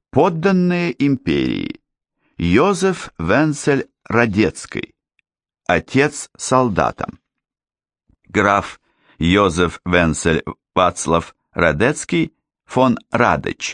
Подданные империи. Йозеф Венцель Радецкий. Отец солдатам. Граф Йозеф Венцель Вацлав Радецкий фон Радеч.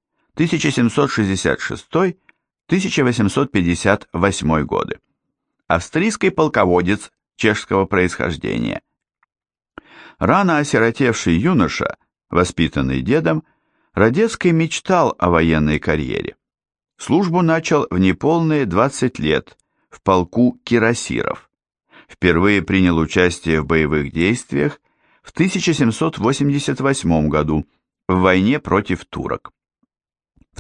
1766-1858 годы. Австрийский полководец чешского происхождения. Рано осиротевший юноша, воспитанный дедом, Радецкий мечтал о военной карьере. Службу начал в неполные 20 лет в полку кирасиров. Впервые принял участие в боевых действиях в 1788 году в войне против турок. В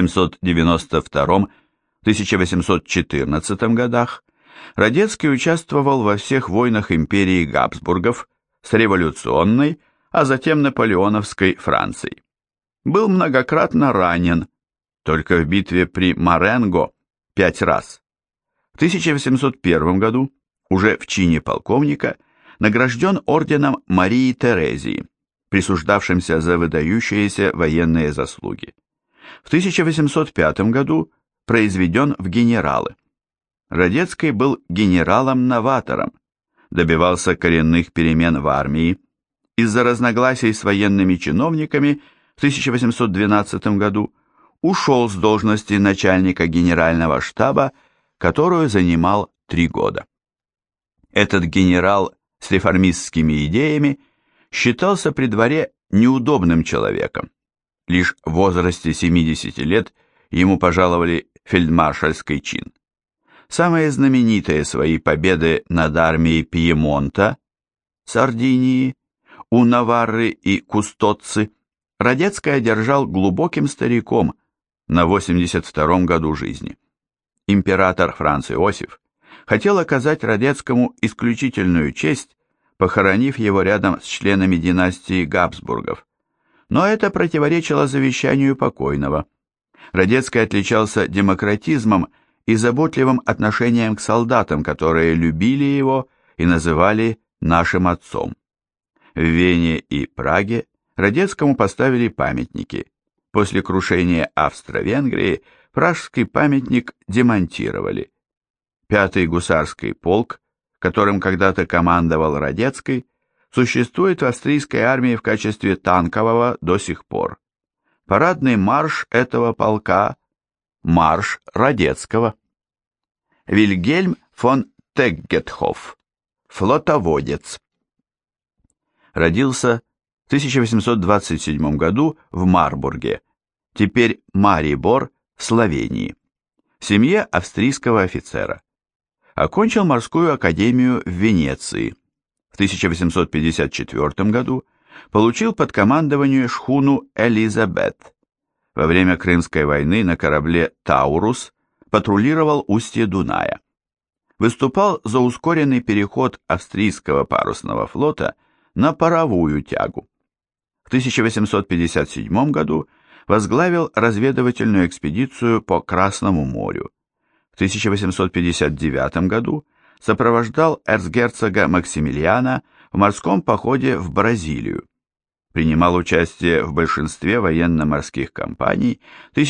1792-1814 годах Радецкий участвовал во всех войнах империи Габсбургов с революционной, а затем наполеоновской Францией. Был многократно ранен, только в битве при Маренго 5 раз. В 1801 году, уже в чине полковника, награжден орденом Марии Терезии, присуждавшимся за выдающиеся военные заслуги. В 1805 году произведен в генералы. Радецкий был генералом-новатором, добивался коренных перемен в армии. Из-за разногласий с военными чиновниками в 1812 году ушел с должности начальника генерального штаба, которую занимал 3 года. Этот генерал с реформистскими идеями считался при дворе неудобным человеком. Лишь в возрасте 70 лет ему пожаловали фельдмаршальский чин. Самые знаменитые свои победы над армией Пьемонта, Сардинии, у Наварры и Кустоцци Радецкий одержал глубоким стариком на 82-м году жизни. Император Франц Иосиф хотел оказать Радецкому исключительную честь, похоронив его рядом с членами династии Габсбургов, но это противоречило завещанию покойного. Радецкий отличался демократизмом и заботливым отношением к солдатам, которые любили его и называли «нашим отцом». В Вене и Праге Радецкому поставили памятники. После крушения Австро-Венгрии пражский памятник демонтировали. 5-й гусарский полк, которым когда-то командовал Радецкий, существует в австрийской армии в качестве танкового до сих пор. Парадный марш этого полка – марш Радецкого. Вильгельм фон Теггетхоф, флотоводец. Родился в 1827 году в Марбурге, теперь Марибор, в Словении, в семье австрийского офицера. Окончил морскую академию в Венеции. В 1854 году получил под командование шхуну «Элизабет». Во время Крымской войны на корабле «Таурус» патрулировал устье Дуная. Выступал за ускоренный переход австрийского парусного флота на паровую тягу. В 1857 году возглавил разведывательную экспедицию по Красному морю. В 1859 году сопровождал эрцгерцога Максимилиана в морском походе в Бразилию. Принимал участие в большинстве военно-морских кампаний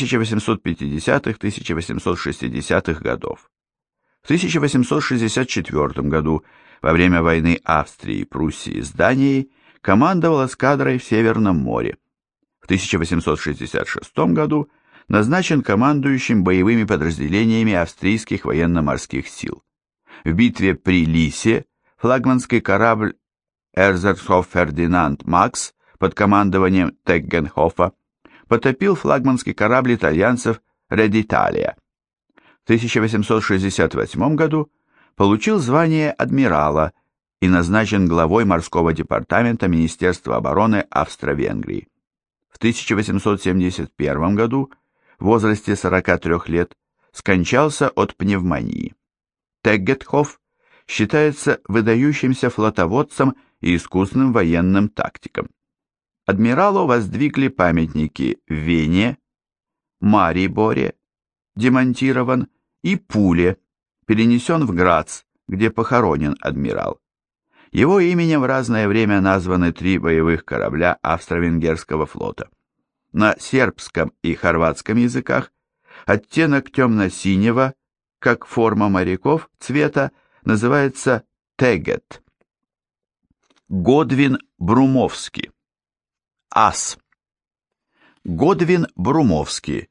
1850-1860-х годов. В 1864 году, во время войны Австрии и Пруссии с Данией, командовал эскадрой в Северном море. В 1866 году назначен командующим боевыми подразделениями австрийских военно-морских сил. В битве при Лисе флагманский корабль «Эрзерсхоф Фердинанд Макс» под командованием Теггенхофа потопил флагманский корабль итальянцев «Редиталия». В 1868 году получил звание адмирала и назначен главой морского департамента Министерства обороны Австро-Венгрии. В 1871 году, в возрасте 43 лет, скончался от пневмонии. Теггетхоф считается выдающимся флотоводцем и искусным военным тактиком. Адмиралу воздвигли памятники в Вене, Мариборе, демонтирован, и Пуле, перенесен в Грац, где похоронен адмирал. Его именем в разное время названы 3 боевых корабля австро-венгерского флота. на сербском и хорватском языках, оттенок темно-синего, как форма моряков, цвета, называется тегет. Годвин Брумовский. Ас. Годвин Брумовский,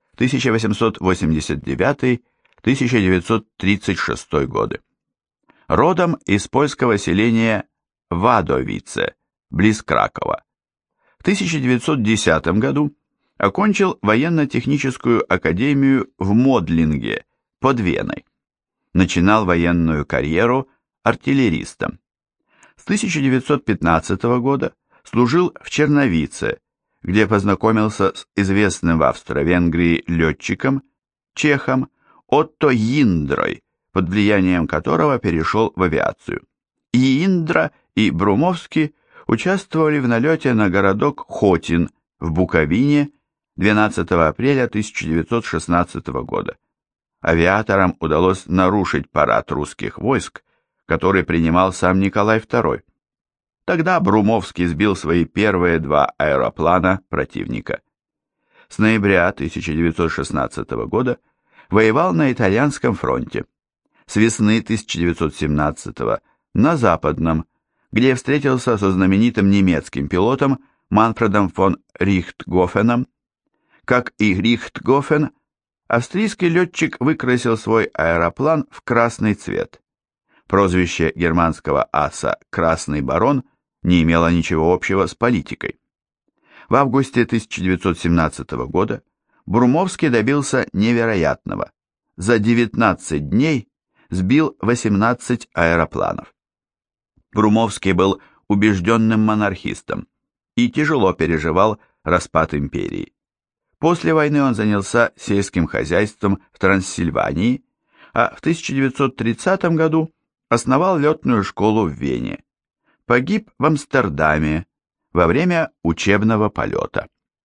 1889-1936 годы. Родом из польского селения Вадовице, близ Кракова. В 1910 году окончил военно-техническую академию в Модлинге, под Веной. Начинал военную карьеру артиллеристом. С 1915 года служил в Черновице, где познакомился с известным в Австро-Венгрии летчиком, чехом Отто Йиндрой, под влиянием которого перешел в авиацию. Йиндра и Брумовский участвовали в налете на городок Хотин в Буковине 12 апреля 1916 года. Авиаторам удалось нарушить парад русских войск, который принимал сам Николай II. Тогда Брумовский сбил свои первые два аэроплана противника. С ноября 1916 года воевал на итальянском фронте. С весны 1917 на Западном, где встретился со знаменитым немецким пилотом Манфредом фон Рихтгофеном. Как и Рихтгофен, австрийский летчик выкрасил свой аэроплан в красный цвет. Прозвище германского аса «Красный барон» не имело ничего общего с политикой. В августе 1917 года Брумовский добился невероятного. За 19 дней сбил 18 аэропланов. Брумовский был убежденным монархистом и тяжело переживал распад империи. После войны он занялся сельским хозяйством в Трансильвании, а в 1930 году основал летную школу в Вене. Погиб в Амстердаме во время учебного полета.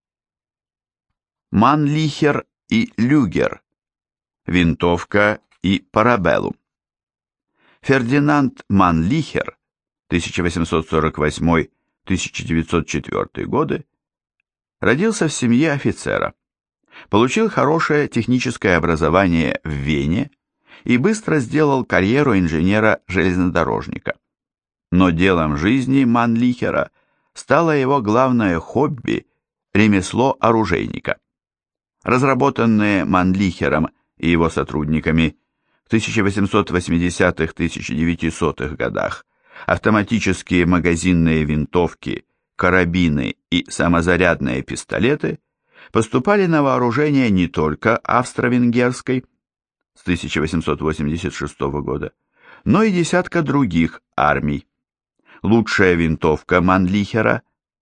Манлихер и Люгер. Винтовка и парабеллум. Фердинанд Манлихер, 1848-1904 годы, родился в семье офицера, получил хорошее техническое образование в Вене и быстро сделал карьеру инженера-железнодорожника. Но делом жизни Манлихера стало его главное хобби – ремесло оружейника. Разработанные Манлихером и его сотрудниками в 1880-1900-х годах автоматические магазинные винтовки, карабины и самозарядные пистолеты поступали на вооружение не только австро-венгерской с 1886 года, но и десятка других армий. Лучшая винтовка Манлихера,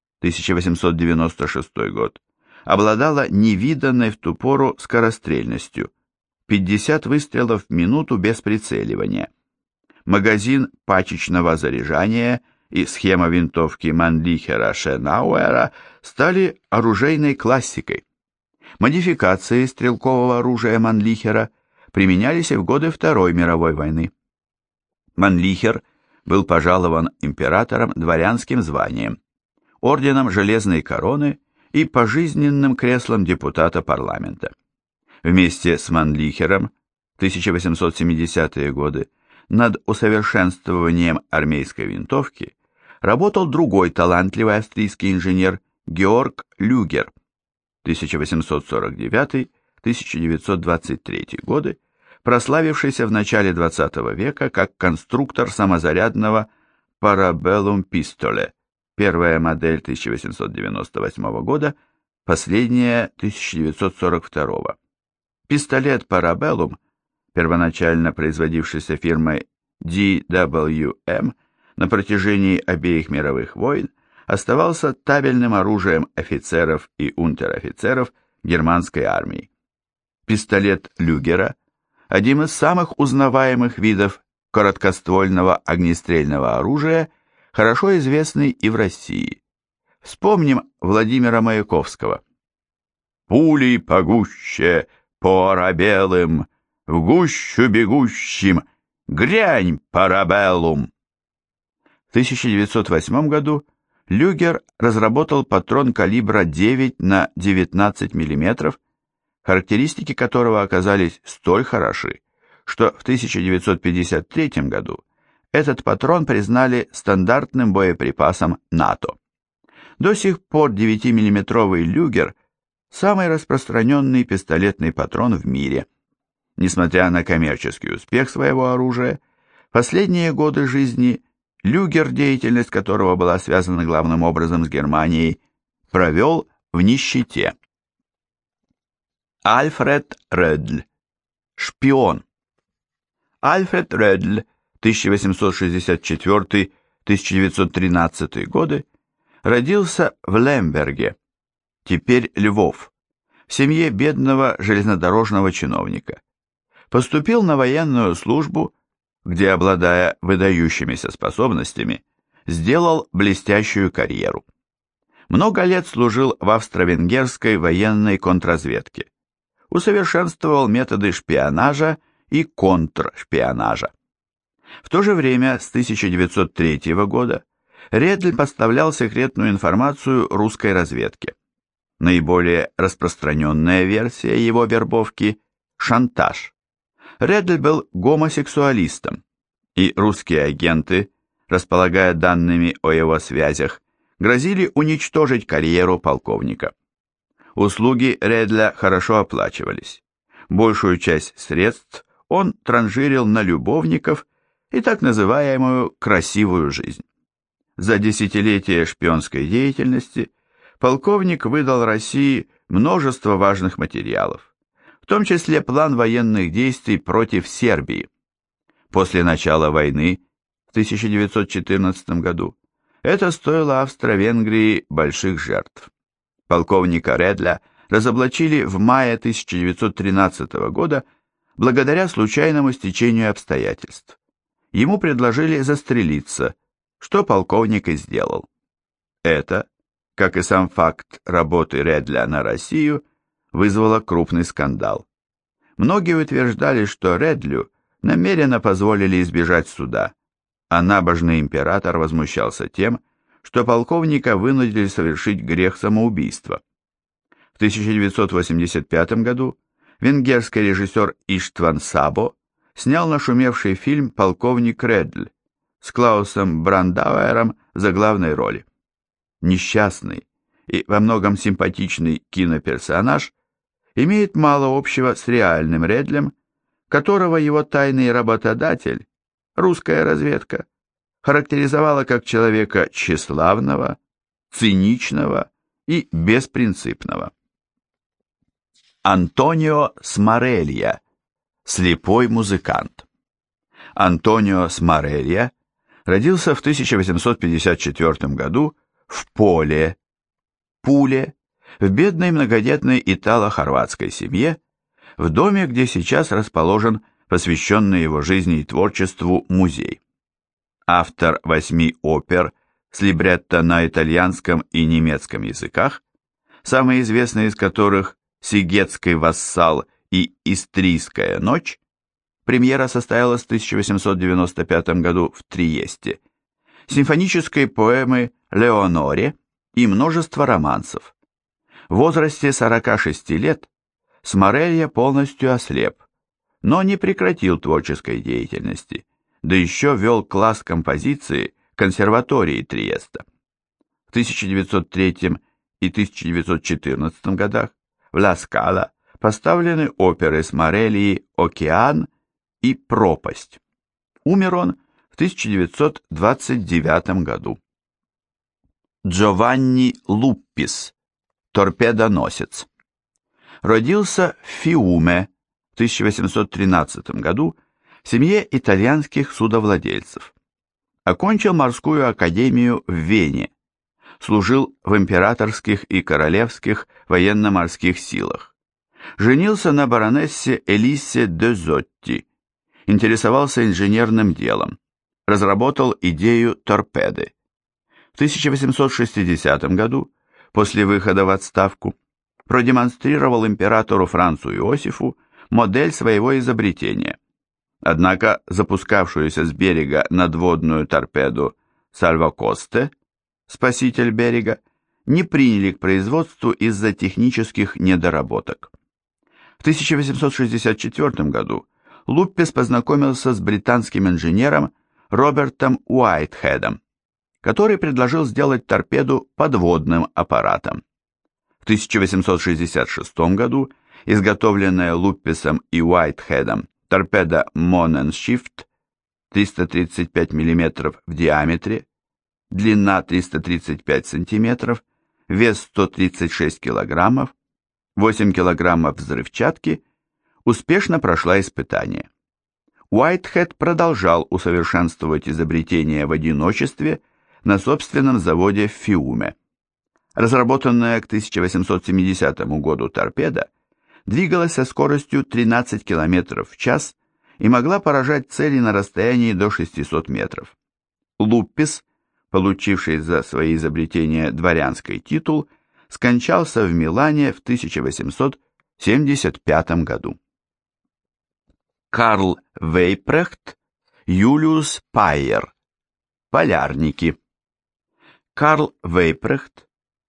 1896 год, обладала невиданной в ту пору скорострельностью – 50 выстрелов в минуту без прицеливания. Магазин пачечного заряжания и схема винтовки Манлихера-Шенауэра стали оружейной классикой. Модификации стрелкового оружия Манлихера применялись и в годы Второй мировой войны. Манлихер был пожалован императором дворянским званием, орденом Железной Короны и пожизненным креслом депутата парламента. Вместе с Манлихером в 1870-е годы над усовершенствованием армейской винтовки работал другой талантливый австрийский инженер Георг Люгер 1849-1923 годы, прославившийся в начале XX века как конструктор самозарядного Parabellum Pistole, первая модель 1898 года, последняя 1942. Пистолет Parabellum, первоначально производившийся фирмой DWM на протяжении обеих мировых войн, оставался табельным оружием офицеров и унтер-офицеров германской армии. Пистолет Люгера – один из самых узнаваемых видов короткоствольного огнестрельного оружия, хорошо известный и в России. Вспомним Владимира Маяковского. «Пулей погуще, парабеллум, в гущу бегущим, грянь парабеллум». В 1908 году Люгер разработал патрон калибра 9 на 19 мм, характеристики которого оказались столь хороши, что в 1953 году этот патрон признали стандартным боеприпасом НАТО. До сих пор 9-миллиметровый Люгер – самый распространенный пистолетный патрон в мире. Несмотря на коммерческий успех своего оружия, последние годы жизни Люгер, деятельность которого была связана главным образом с Германией, провел в нищете. Альфред Рёдль. Шпион. Альфред Рёдль, 1864-1913 годы, родился в Лемберге, теперь Львов, в семье бедного железнодорожного чиновника. Поступил на военную службу, где, обладая выдающимися способностями, сделал блестящую карьеру. Много лет служил в австро-венгерской военной контрразведке. Усовершенствовал методы шпионажа и контршпионажа. В то же время с 1903 года Рёдль поставлял секретную информацию русской разведке. Наиболее распространенная версия его вербовки – шантаж. Рёдль был гомосексуалистом, и русские агенты, располагая данными о его связях, грозили уничтожить карьеру полковника. Услуги Рёдля хорошо оплачивались. Большую часть средств он транжирил на любовников и так называемую «красивую жизнь». За десятилетие шпионской деятельности полковник выдал России множество важных материалов, в том числе план военных действий против Сербии. После начала войны в 1914 году это стоило Австро-Венгрии больших жертв. Полковника Рёдля разоблачили в мае 1913 года благодаря случайному стечению обстоятельств. Ему предложили застрелиться, что полковник и сделал. Это, как и сам факт работы Рёдля на Россию, вызвало крупный скандал. Многие утверждали, что Рёдлю намеренно позволили избежать суда, а набожный император возмущался тем, что полковника вынудили совершить грех самоубийства. В 1985 году венгерский режиссер Иштван Сабо снял нашумевший фильм «Полковник Рёдль» с Клаусом Брандауэром в заглавной роли. Несчастный и во многом симпатичный киноперсонаж имеет мало общего с реальным Рёдлем, которого его тайный работодатель, русская разведка, характеризовала как человека тщеславного, циничного и беспринципного. Антонио Смарелья, слепой музыкант. Антонио Смарелья родился в 1854 году в Пуле, в бедной многодетной итало-хорватской семье, в доме, где сейчас расположен посвященный его жизни и творчеству музей. Автор 8 опер с либретто на итальянском и немецком языках, самые известные из которых «Сигетский вассал» и «Истрийская ночь», премьера состоялась в 1895 году в Триесте, симфонической поэмы «Леоноре» и множество романсов. В возрасте 46 лет Смарелья полностью ослеп, но не прекратил творческой деятельности, да еще вел класс композиции консерватории Триеста. В 1903 и 1914 годах в Ла Скала поставлены оперы Смарелии «Океан» и «Пропасть». Умер он в 1929 году. Джованни Луппис, торпедоносец. Родился в Фиуме в 1813 году в семье итальянских судовладельцев. Окончил морскую академию в Вене. Служил в императорских и королевских военно-морских силах. Женился на баронессе Элиссе де Зотти. Интересовался инженерным делом. Разработал идею торпеды. В 1860 году, после выхода в отставку, продемонстрировал императору Францу Иосифу модель своего изобретения. Однако запускавшуюся с берега надводную торпеду «Сальвакосте» спаситель берега, не приняли к производству из-за технических недоработок. В 1864 году Луппес познакомился с британским инженером Робертом Уайтхедом, который предложил сделать торпеду подводным аппаратом. В 1866 году изготовленная Луппесом и Уайтхедом торпеда Моненшифт 335 мм в диаметре, длина 335 см, вес 136 кг, 8 кг взрывчатки, успешно прошла испытание. Уайтхед продолжал усовершенствовать изобретение в одиночестве на собственном заводе в Фиуме. Разработанная к 1870 году торпеда двигалась со скоростью 13 км в час и могла поражать цели на расстоянии до 600 метров. Луппес, получивший за свои изобретения дворянский титул, скончался в Милане в 1875 году. Карл Вейпрехт, Юлиус Пайер. Полярники. Карл Вейпрехт,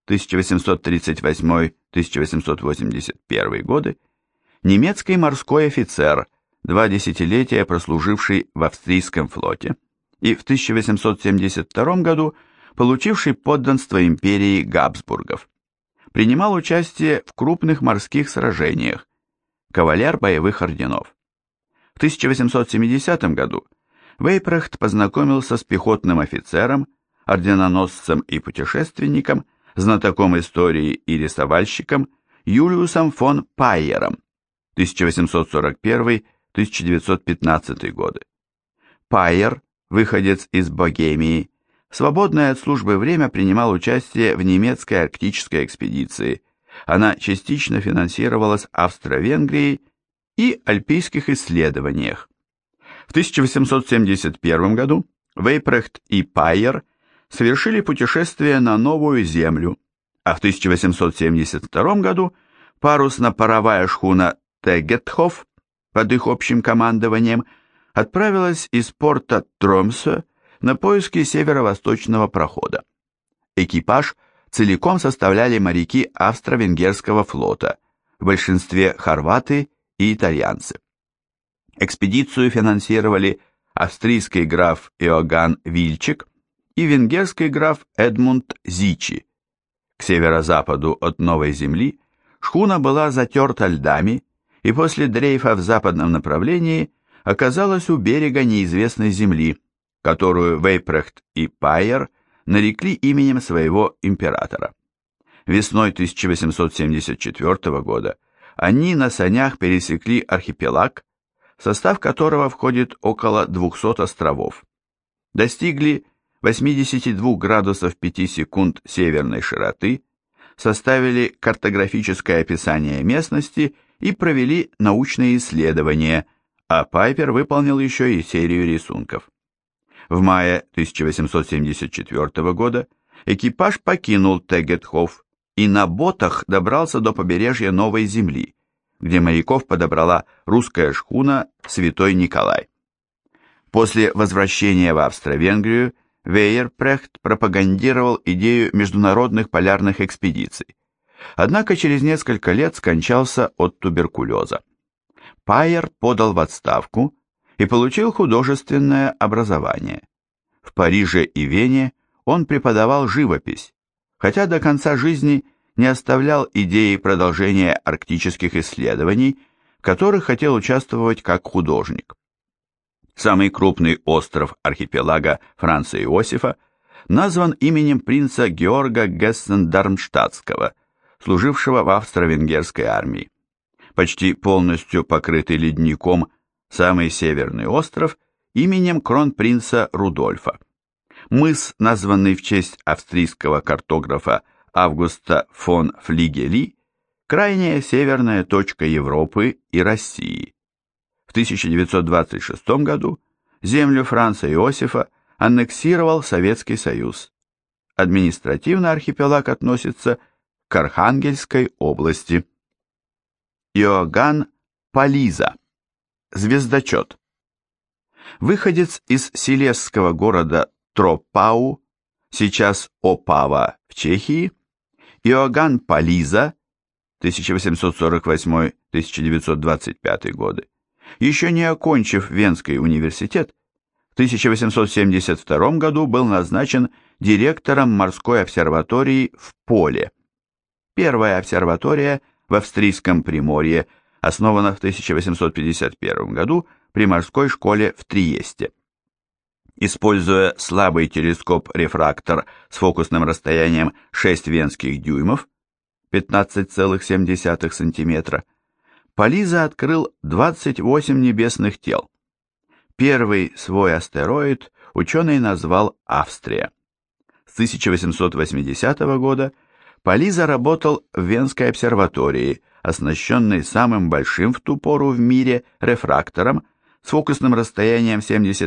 1838-1881 годы, немецкий морской офицер, 2 десятилетия прослуживший в австрийском флоте и в 1872 году получивший подданство империи Габсбургов. Принимал участие в крупных морских сражениях, кавалер боевых орденов. В 1870 году Вейпрехт познакомился с пехотным офицером, орденоносцем и путешественником, знатоком истории и рисовальщиком Юлиусом фон Пайером, 1841-1915 годы. Пайер, выходец из Богемии, в свободное от службы время принимал участие в немецкой арктической экспедиции. Она частично финансировалась Австро-Венгрией и альпийских исследованиях. В 1871 году Вейпрехт и Пайер совершили путешествие на Новую Землю, а в 1872 году парусно-паровая шхуна Тегетхоф под их общим командованием отправилась из порта Тромсё на поиски северо-восточного прохода. Экипаж целиком составляли моряки австро-венгерского флота, в большинстве хорваты и итальянцы. Экспедицию финансировали австрийский граф Иоганн Вильчик и венгерский граф Эдмунд Зичи. К северо-западу от Новой Земли шхуна была затерта льдами и после дрейфа в западном направлении оказалась у берега неизвестной земли, которую Вейпрехт и Пайер нарекли именем своего императора. Весной 1874 года они на санях пересекли архипелаг, в состав которого входит около 200 островов. Достигли 82 градусов 5 секунд северной широты, составили картографическое описание местности и провели научные исследования, а Пайпер выполнил еще и серию рисунков. В мае 1874 года экипаж покинул Тегетхоф и на ботах добрался до побережья Новой Земли, где моряков подобрала русская шхуна «Святой Николай». После возвращения в Австро-Венгрию Вейпрехт пропагандировал идею международных полярных экспедиций, однако через несколько лет скончался от туберкулеза. Пайер подал в отставку и получил художественное образование. В Париже и Вене он преподавал живопись, хотя до конца жизни не оставлял идеи продолжения арктических исследований, в которых хотел участвовать как художник. Самый крупный остров архипелага Франца Иосифа назван именем принца Георга Гессен-Дармштадтского, служившего в австро-венгерской армии. Почти полностью покрытый ледником самый северный остров именем кронпринца Рудольфа. Мыс, названный в честь австрийского картографа Августа фон Флигели, крайняя северная точка Европы и России. В 1926 году землю Франца Иосифа аннексировал Советский Союз. Административно архипелаг относится к Архангельской области. Иоганн Пализа. Звездочет. Выходец из силезского города Тропау, сейчас Опава в Чехии, Иоганн Пализа 1848-1925 годы, еще не окончив Венский университет, в 1872 году был назначен директором морской обсерватории в Поле. Первая обсерватория в австрийском Приморье основана в 1851 году при морской школе в Триесте. Используя слабый телескоп-рефрактор с фокусным расстоянием 6 венских дюймов, 15,7 см, Пализа открыл 28 небесных тел. Первый свой астероид ученый назвал Австрия. С 1880 года Пализа работал в Венской обсерватории, оснащенной самым большим в ту пору в мире рефрактором с фокусным расстоянием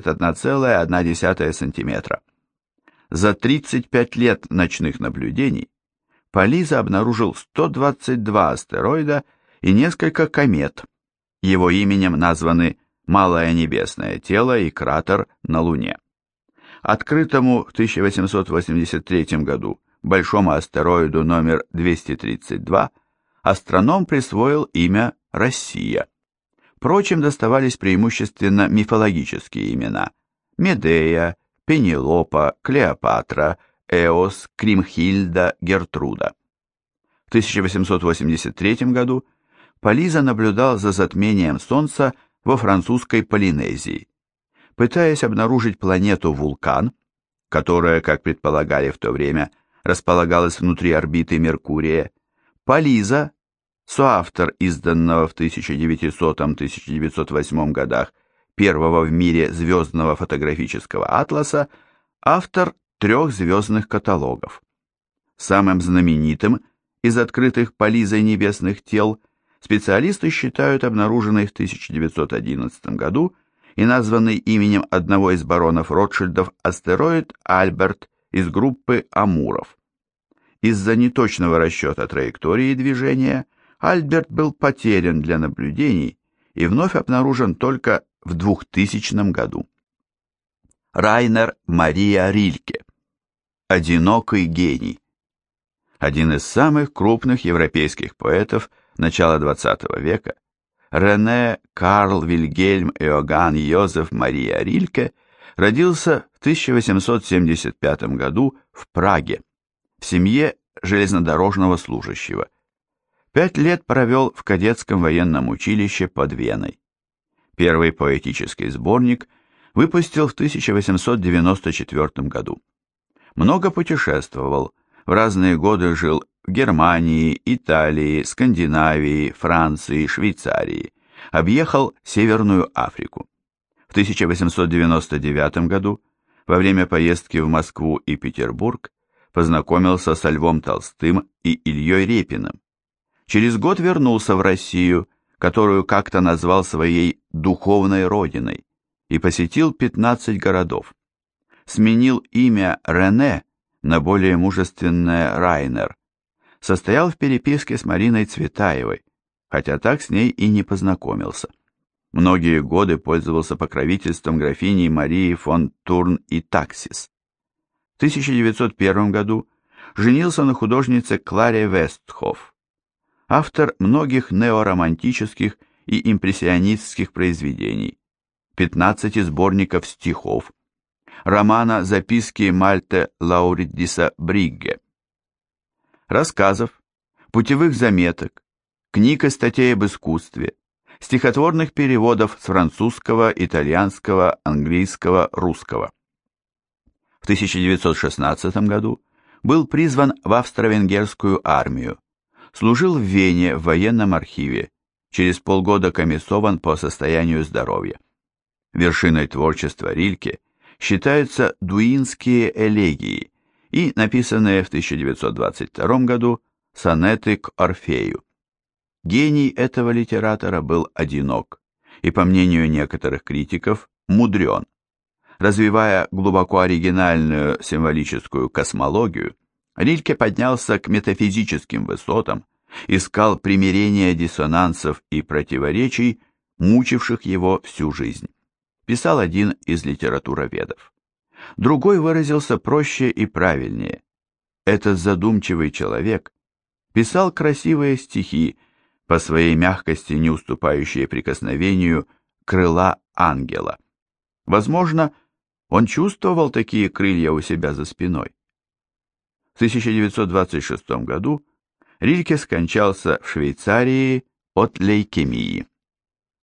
71,1 см. За 35 лет ночных наблюдений Пализа обнаружил 122 астероида и несколько комет. Его именем названы Малое небесное тело и кратер на Луне. Открытому в 1883 году большому астероиду номер 232 астроном присвоил имя Россия. Прочим доставались преимущественно мифологические имена: Медея, Пенелопа, Клеопатра, Эос, Кримхильда, Гертруда. В 1883 году Пализа наблюдал за затмением Солнца во французской Полинезии. Пытаясь обнаружить планету-вулкан, которая, как предполагали в то время, располагалась внутри орбиты Меркурия, Пализа, соавтор изданного в 1900-1908 годах первого в мире звездного фотографического атласа, автор 3 звездных каталогов. Самым знаменитым из открытых Пализой небесных тел специалисты считают обнаруженный в 1911 году и названный именем одного из баронов Ротшильдов астероид Альберт из группы Амуров. Из-за неточного расчета траектории движения Альберт был потерян для наблюдений и вновь обнаружен только в 2000 году. Райнер Мария Рильке. Одинокий гений. Один из самых крупных европейских поэтов начала XX века, Рене Карл Вильгельм Иоганн Йозеф Мария Рильке родился в 1875 году в Праге, в семье железнодорожного служащего. 5 лет провел в кадетском военном училище под Веной. Первый поэтический сборник выпустил в 1894 году. Много путешествовал, в разные годы жил в Германии, Италии, Скандинавии, Франции, Швейцарии, объехал Северную Африку. В 1899 году, во время поездки в Москву и Петербург, познакомился со Львом Толстым и Ильей Репиным. Через год вернулся в Россию, которую как-то назвал своей духовной родиной, и посетил 15 городов. Сменил имя Рене на более мужественное Райнер. Состоял в переписке с Мариной Цветаевой, хотя так с ней и не познакомился. Многие годы пользовался покровительством графини Марии фон Турн и Таксис. В 1901 году женился на художнице Кларе Вестхоф. Автор многих неоромантических и импрессионистских произведений, 15 сборников стихов, романа «Записки Мальте Лауридиса Бригге», рассказов, путевых заметок, книг и статей об искусстве, стихотворных переводов с французского, итальянского, английского, русского. В 1916 году был призван в австро-венгерскую армию, служил в Вене в военном архиве, через полгода комиссован по состоянию здоровья. Вершиной творчества Рильке считаются дуинские элегии и написанные в 1922 году сонеты к Орфею. Гений этого литератора был одинок и, по мнению некоторых критиков, мудрен. Развивая глубоко оригинальную символическую космологию, Рильке поднялся к метафизическим высотам, искал примирения диссонансов и противоречий, мучивших его всю жизнь. Писал один из литературоведов. Другой выразился проще и правильнее. Этот задумчивый человек писал красивые стихи, по своей мягкости не уступающие прикосновению крыла ангела. Возможно, он чувствовал такие крылья у себя за спиной. В 1926 году Рильке скончался в Швейцарии от лейкемии.